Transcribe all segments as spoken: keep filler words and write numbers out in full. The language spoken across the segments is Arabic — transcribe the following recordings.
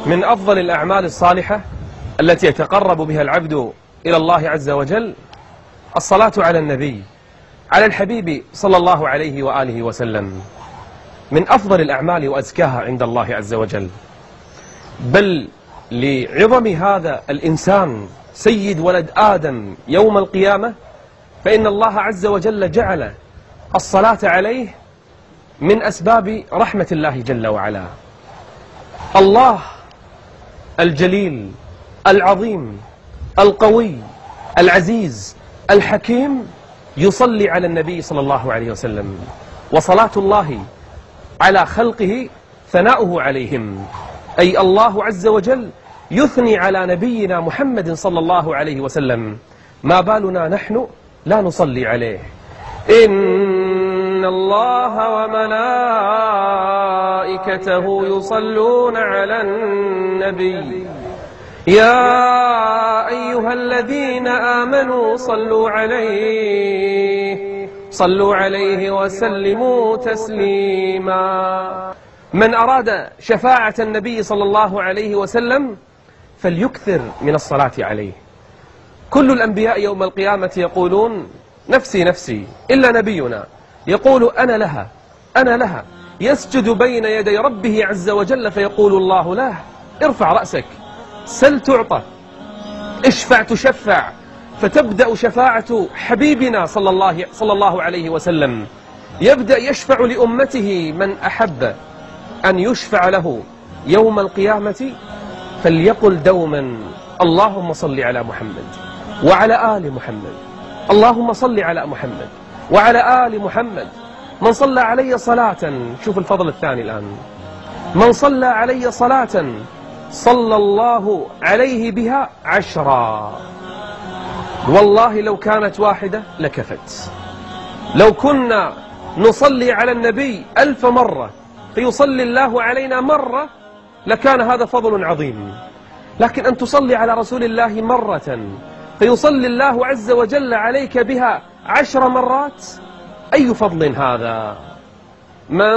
من أفضل الأعمال الصالحة التي يتقرب بها العبد إلى الله عز وجل الصلاة على النبي، على الحبيب صلى الله عليه وآله وسلم، من أفضل الأعمال وأزكاها عند الله عز وجل. بل لعظم هذا الإنسان سيد ولد آدم يوم القيامة، فإن الله عز وجل جعل الصلاة عليه من أسباب رحمة الله جل وعلا. الله الجليل العظيم القوي العزيز الحكيم يصلي على النبي صلى الله عليه وسلم، وصلاة الله على خلقه ثناؤه عليهم، أي الله عز وجل يثني على نبينا محمد صلى الله عليه وسلم، ما بالنا نحن لا نصلي عليه. إن الله وملائكته يصلون على النبي يا أيها الذين آمنوا صلوا عليه صلوا عليه وسلموا تسليما. من أراد شفاعة النبي صلى الله عليه وسلم فليكثر من الصلاة عليه. كل الأنبياء يوم القيامة يقولون نفسي نفسي، إلا نبينا يقول أنا لها أنا لها، يسجد بين يدي ربه عز وجل فيقول الله له ارفع رأسك، سل تعطى، اشفع تشفع. فتبدأ شفاعة حبيبنا صلى الله, صلى الله عليه وسلم، يبدأ يشفع لأمته. من أحب أن يشفع له يوم القيامة فليقل دوما اللهم صل على محمد وعلى آل محمد، اللهم صل على محمد وعلى آل محمد. من صلى علي صلاة، شوف الفضل الثاني الآن، من صلى علي صلاة صلى الله عليه بها عشرا. والله لو كانت واحدة لكفت. لو كنا نصلي على النبي ألف مرة فيصلي الله علينا مرة لكان هذا فضل عظيم، لكن أن تصلي على رسول الله مرة فيصلي الله عز وجل عليك بها عشر مرات، أي فضل هذا؟ من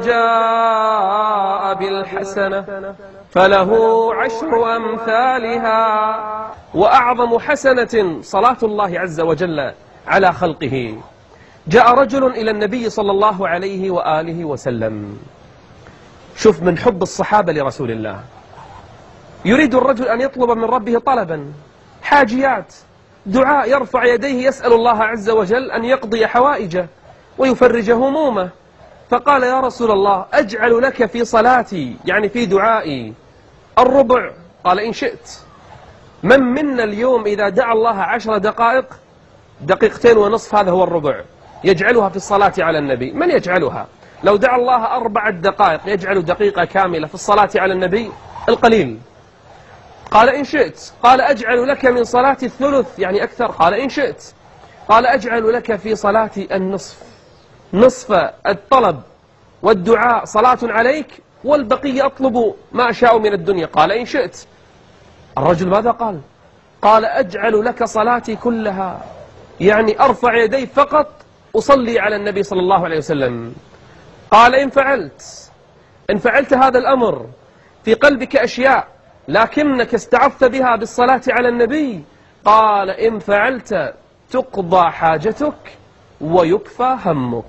جاء بالحسنة فله عشر أمثالها، وأعظم حسنة صلاة الله عز وجل على خلقه. جاء رجل إلى النبي صلى الله عليه وآله وسلم، شوف من حب الصحابة لرسول الله، يريد الرجل أن يطلب من ربه طلبا، حاجيات، دعاء، يرفع يديه يسأل الله عز وجل أن يقضي حوائجه ويفرج همومه. فقال يا رسول الله أجعل لك في صلاتي، يعني في دعائي، الربع؟ قال إن شئت. من منا اليوم إذا دعا الله عشر دقائق، دقيقتين ونصف هذا هو الربع، يجعلها في الصلاة على النبي؟ من يجعلها؟ لو دعا الله أربعة دقائق يجعل دقيقة كاملة في الصلاة على النبي؟ القليل. قال إن شئت. قال أجعل لك من صلاة الثلث، يعني أكثر؟ قال إن شئت. قال أجعل لك في صلاة النصف، نصف الطلب والدعاء صلاة عليك، والبقية أطلب ما أشاء من الدنيا. قال إن شئت. الرجل ماذا قال؟ قال أجعل لك صلاتي كلها، يعني أرفع يدي فقط أصلي على النبي صلى الله عليه وسلم. قال إن فعلت إن فعلت هذا الأمر في قلبك أشياء لكنك استعفت بها بالصلاة على النبي، قال إن فعلت تقضى حاجتك ويكفى همك.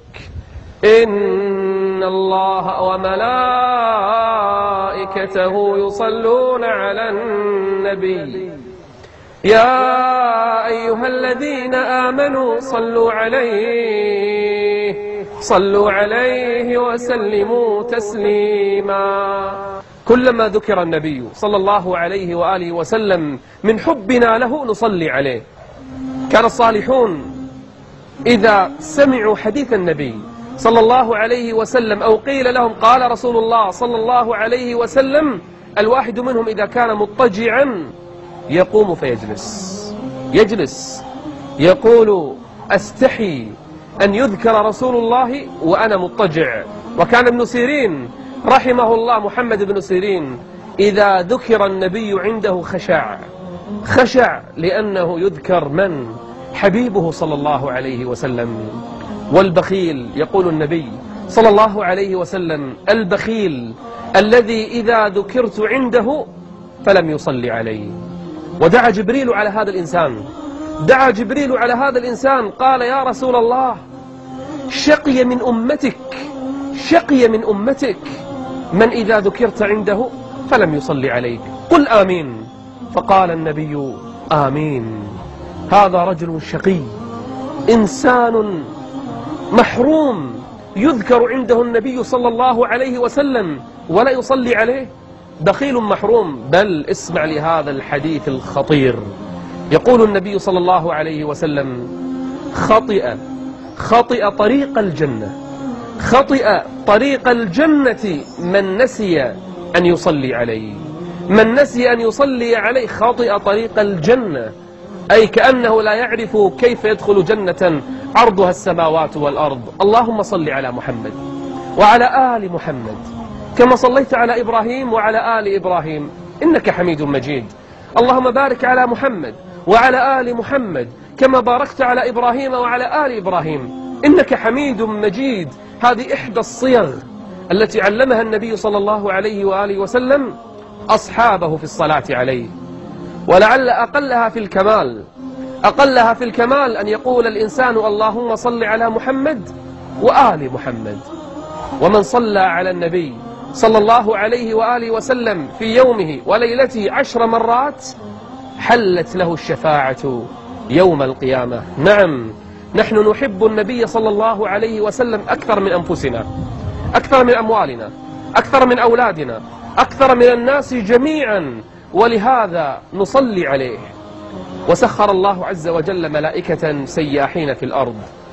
إن الله وملائكته يصلون على النبي يا أيها الذين آمنوا صلوا عليه صلوا عليه وسلموا تسليما. كلما ذكر النبي صلى الله عليه وآله وسلم من حبنا له نصلي عليه. كان الصالحون إذا سمعوا حديث النبي صلى الله عليه وسلم أو قيل لهم قال رسول الله صلى الله عليه وسلم، الواحد منهم إذا كان مضطجعا يقوم فيجلس يجلس يقول أستحي أن يذكر رسول الله وأنا مضطجع. وكان ابن سيرين رحمه الله، محمد بن سيرين، إذا ذكر النبي عنده خشع خشع لأنه يذكر من؟ حبيبه صلى الله عليه وسلم. والبخيل، يقول النبي صلى الله عليه وسلم، البخيل الذي إذا ذكرت عنده فلم يصلي علي. ودعا جبريل على هذا الإنسان، دعا جبريل على هذا الإنسان، قال يا رسول الله، شقي من أمتك شقي من أمتك من إذا ذكرت عنده فلم يصلي عليك، قل آمين. فقال النبي آمين. هذا رجل شقي، إنسان محروم، يذكر عنده النبي صلى الله عليه وسلم ولا يصلي عليه، بخيل محروم. بل اسمع لهذا الحديث الخطير، يقول النبي صلى الله عليه وسلم: خطئ خطئ طريق الجنة خطئ طريق الجنة من نسي أن يصلي عليه، من نسي أن يصلي عليه خطئ طريق الجنة، أي كأنه لا يعرف كيف يدخل جنة عرضها السماوات والأرض. اللهم صل على محمد وعلى آل محمد كما صليت على إبراهيم وعلى آل إبراهيم إنك حميد مجيد. اللهم بارك على محمد وعلى آل محمد كما باركت على إبراهيم وعلى آل إبراهيم إنك حميد مجيد. هذه إحدى الصيغ التي علمها النبي صلى الله عليه وآله وسلم أصحابه في الصلاة عليه، ولعل أقلها في الكمال أقلها في الكمال أن يقول الإنسان اللهم صل على محمد وآل محمد. ومن صلى على النبي صلى الله عليه وآله وسلم في يومه وليلته عشر مرات حلت له الشفاعة يوم القيامة. نعم، نحن نحب النبي صلى الله عليه وسلم أكثر من أنفسنا، أكثر من أموالنا، أكثر من أولادنا، أكثر من الناس جميعا، ولهذا نصلي عليه. وسخر الله عز وجل ملائكة سياحين في الأرض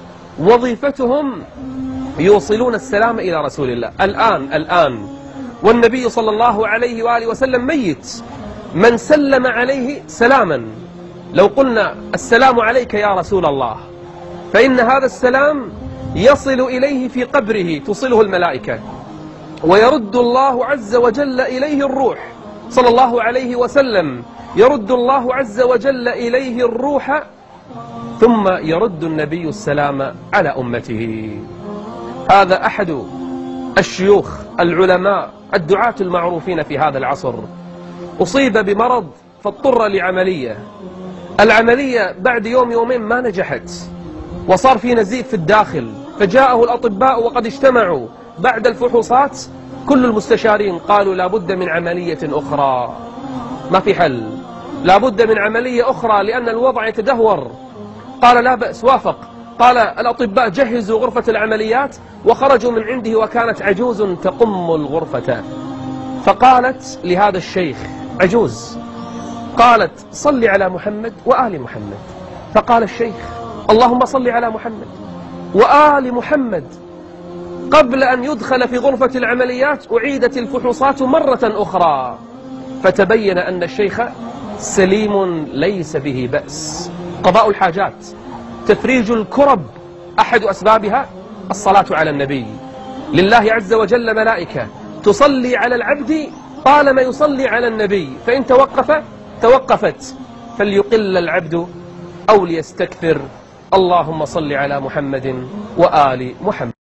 وظيفتهم يوصلون السلام إلى رسول الله الآن الآن والنبي صلى الله عليه وآله وسلم ميت. من سلم عليه سلاما، لو قلنا السلام عليك يا رسول الله، فإن هذا السلام يصل إليه في قبره، تصله الملائكة، ويرد الله عز وجل إليه الروح. صلى الله عليه وسلم يرد الله عز وجل إليه الروح، ثم يرد النبي السلام على أمته. هذا أحد الشيوخ العلماء الدعاة المعروفين في هذا العصر، أصيب بمرض فاضطر لعملية. العملية بعد يوم يومين ما نجحت، وصار في نزيف في الداخل، فجاءه الأطباء وقد اجتمعوا بعد الفحوصات، كل المستشارين قالوا لا بد من عملية أخرى، ما في حل، لا بد من عملية أخرى لأن الوضع يتدهور. قال لا بأس، وافق. قال الأطباء جهزوا غرفة العمليات، وخرجوا من عنده وكانت عجوز تقم الغرفة. فقالت لهذا الشيخ عجوز، قالت صل على محمد وآل محمد. فقال الشيخ اللهم صل على محمد وآل محمد. قبل أن يدخل في غرفة العمليات أعيدت الفحوصات مرة أخرى، فتبين أن الشيخ سليم ليس به بأس. قضاء الحاجات، تفريج الكرب، أحد أسبابها الصلاة على النبي. لله عز وجل ملائكة تصلي على العبد طالما يصلي على النبي، فإن توقف توقفت، فليقل العبد أو ليستكثر. اللهم صل على محمد وآل محمد.